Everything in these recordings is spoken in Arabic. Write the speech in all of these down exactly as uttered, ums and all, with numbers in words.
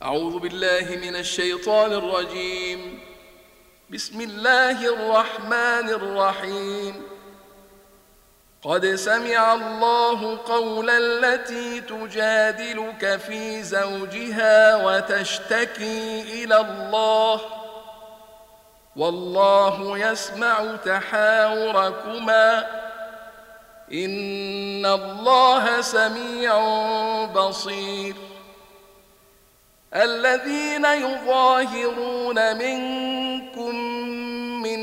أعوذ بالله من الشيطان الرجيم. بسم الله الرحمن الرحيم. قد سمع الله قول التي تجادلك في زوجها وتشتكي إلى الله والله يسمع تحاوركما إن الله سميع بصير. الذين يظاهرون منكم من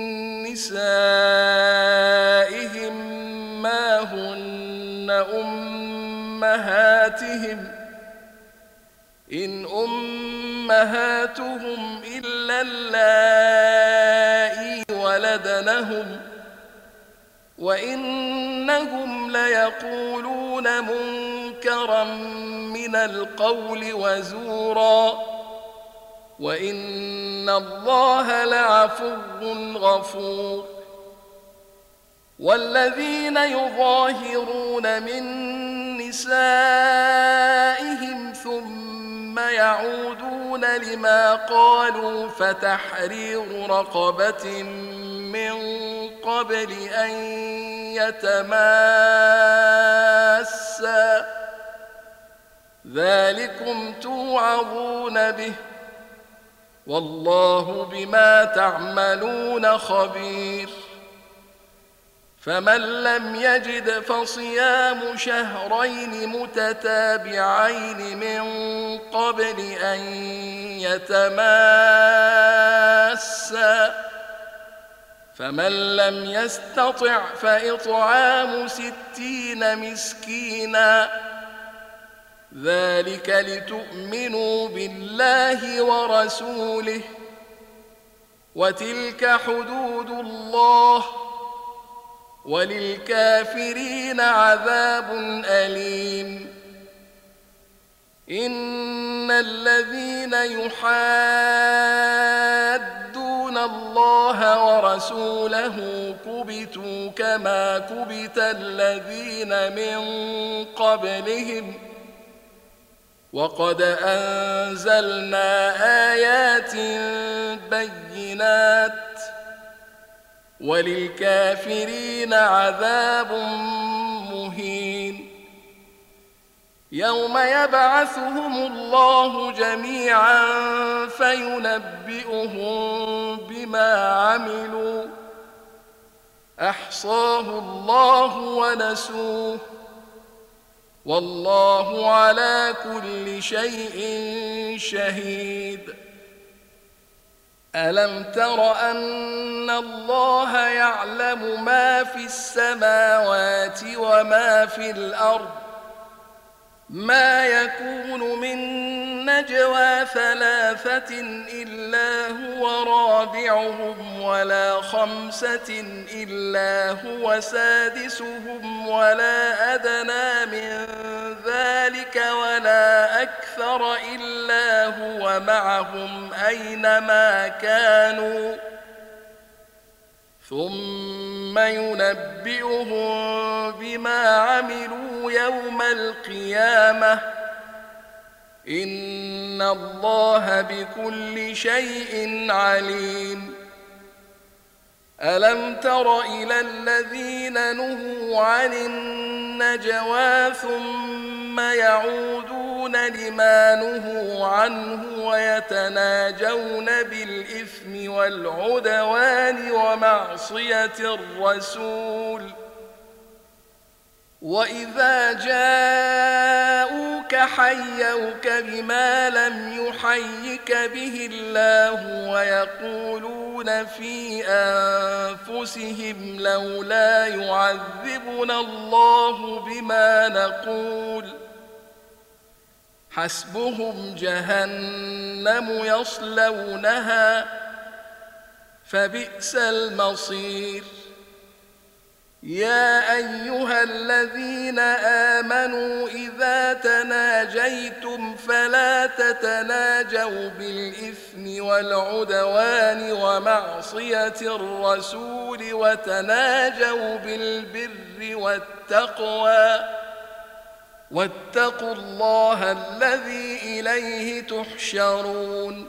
نسائهم ما هن أمهاتهم إن أمهاتهم إلا اللائي ولدنهم وإنهم ليقولون منكرا من القول وزورا وإن الله لعفو غفور. والذين يظاهرون من نسائهم ثم يعودون لما قالوا فتحرير رقبة من قبل أن يتماسا ذلكم توعظون به والله بما تعملون خبير. فمن لم يجد فصيام شهرين متتابعين من قبل أن يتماسا فمن لم يستطع فإطعام ستين مسكينا ذلك لتؤمنوا بالله ورسوله وتلك حدود الله وللكافرين عذاب أليم. إن الذين يحادون الله ورسوله كبتوا كما كبت الذين من قبلهم وقد أنزلنا آيات بينات وللكافرين عذاب مهين. يوم يبعثهم الله جميعا فينبئهم بما عملوا أحصاه الله ونسوه والله على كل شيء شهيد. ألم تر أن الله يعلم ما في السماوات وما في الأرض ما يكون من نجوى ثلاثة إلا هو رابعهم ولا خمسة إلا هو سادسهم ولا أدنى من ذلك ولا أكثر إلا هو معهم أينما كانوا ثم ينبئهم بما عملوا يوم القيامة إن الله بكل شيء عليم. ألم تر إلى الذين نهوا عن النجوى ثم يعودون لما نهوا عنه ويتناجون بالإثم والعدوان ومعصية الرسول وإذا جاءوك حيوك بما لم يحيك به الله ويقولون في أنفسهم لولا يعذبنا الله بما نقول حسبهم جهنم يصلونها فبئس المصير. يا أيها الذين آمنوا إذا تناجيتم فلا تتناجوا بالإثم والعدوان ومعصية الرسول وتناجوا بالبر والتقوى واتقوا الله الذي إليه تحشرون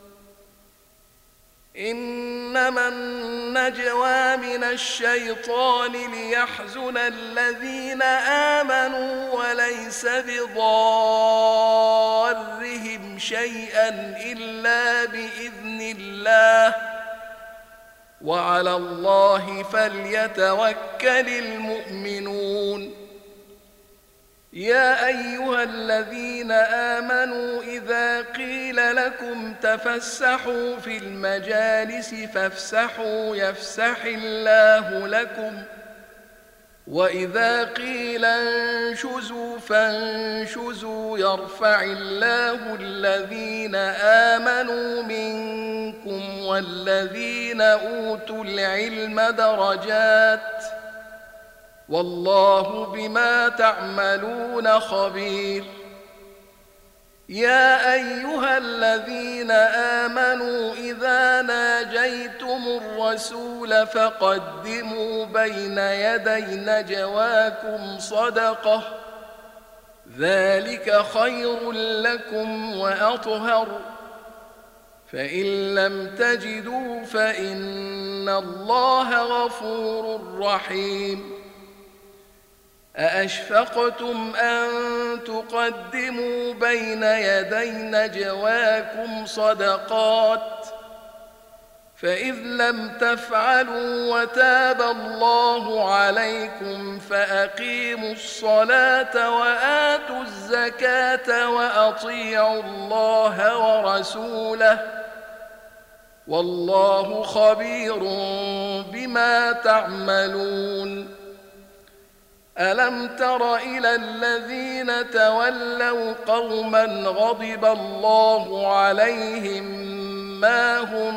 إنما النجوى من الشيطان ليحزن الذين آمنوا وليس بضارهم شيئا إلا بإذن الله وعلى الله فليتوكل المؤمنون يا أيها الذين آمنوا إذا قيل لكم تفسحوا في المجالس فافسحوا يفسح الله لكم وإذا قيل انشزوا فانشزوا يرفع الله الذين آمنوا منكم والذين أوتوا العلم درجات والله بما تعملون خبير يا أيها الذين آمنوا إذا ناجيتم الرسول فقدموا بين يدي نجواكم صدقة ذلك خير لكم وأطهر فإن لم تجدوا فإن الله غفور رحيم أأشفقتم أن تقدموا بين يدي نجواكم صدقات فإذ لم تفعلوا وتاب الله عليكم فأقيموا الصلاة وآتوا الزكاة وأطيعوا الله ورسوله والله خبير بما تعملون ألم تر إلى الذين تولوا قوما غضب الله عليهم ما هم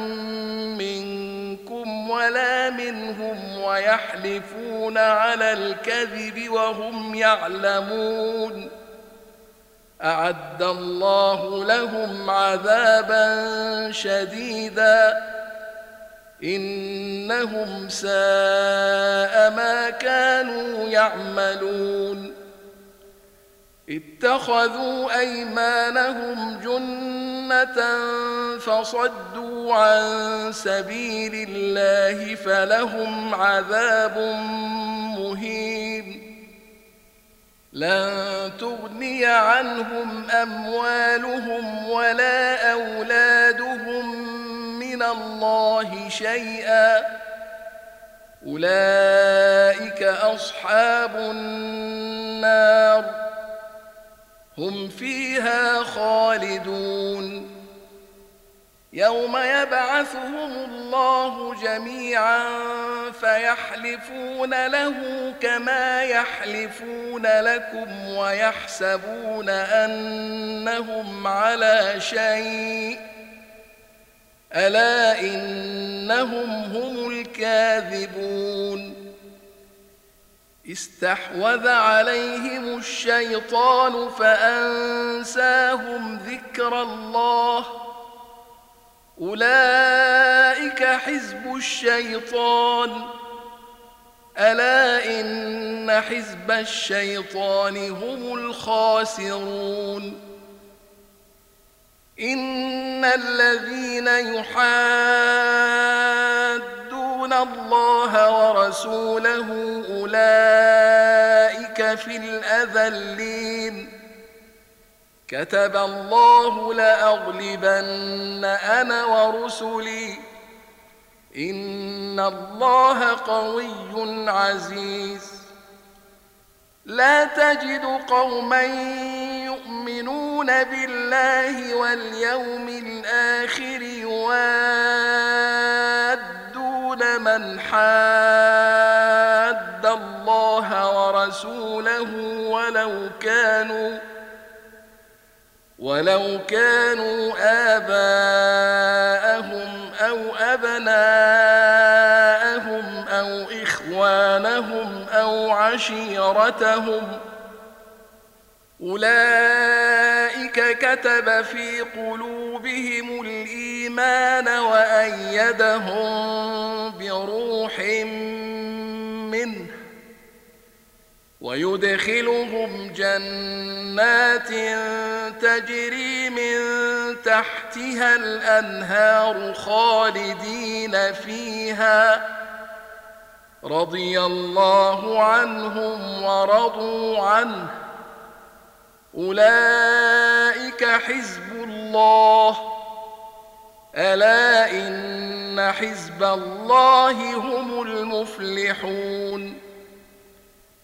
منكم ولا منهم ويحلفون على الكذب وهم يعلمون أعد الله لهم عذابا شديدا إنهم ساء ما كانوا يعملون اتخذوا أيمانهم جنة فصدوا عن سبيل الله فلهم عذاب مهين لن تغني عنهم أموالهم ولا أولادهم من الله شيئا أولئك أصحاب النار هم فيها خالدون يوم يبعثهم الله جميعا فيحلفون له كما يحلفون لكم ويحسبون أنهم على شيء ألا إنهم هم الكاذبون استحوذ عليهم الشيطان فأنساهم ذكر الله أولئك حزب الشيطان ألا إن حزب الشيطان هم الخاسرون إن الذين يحادون الله ورسوله أولئك في الأذلين كتب الله لأغلبن أنا ورسلي إن الله قوي عزيز لا تجد قوما يؤمنون بالله واليوم الآخر يوادون من حاد الله ورسوله ولو كانوا ولو كانوا آباءهم أو أبناءهم أو إخوانهم أو عشيرتهم أولئك كتب في قلوبهم الإيمان وأيدهم بروح منه ويدخلهم جنات تجري من تحتها الأنهار خالدين فيها رضي الله عنهم ورضوا عنه أولئك حزب الله ألا إن حزب الله هم المفلحون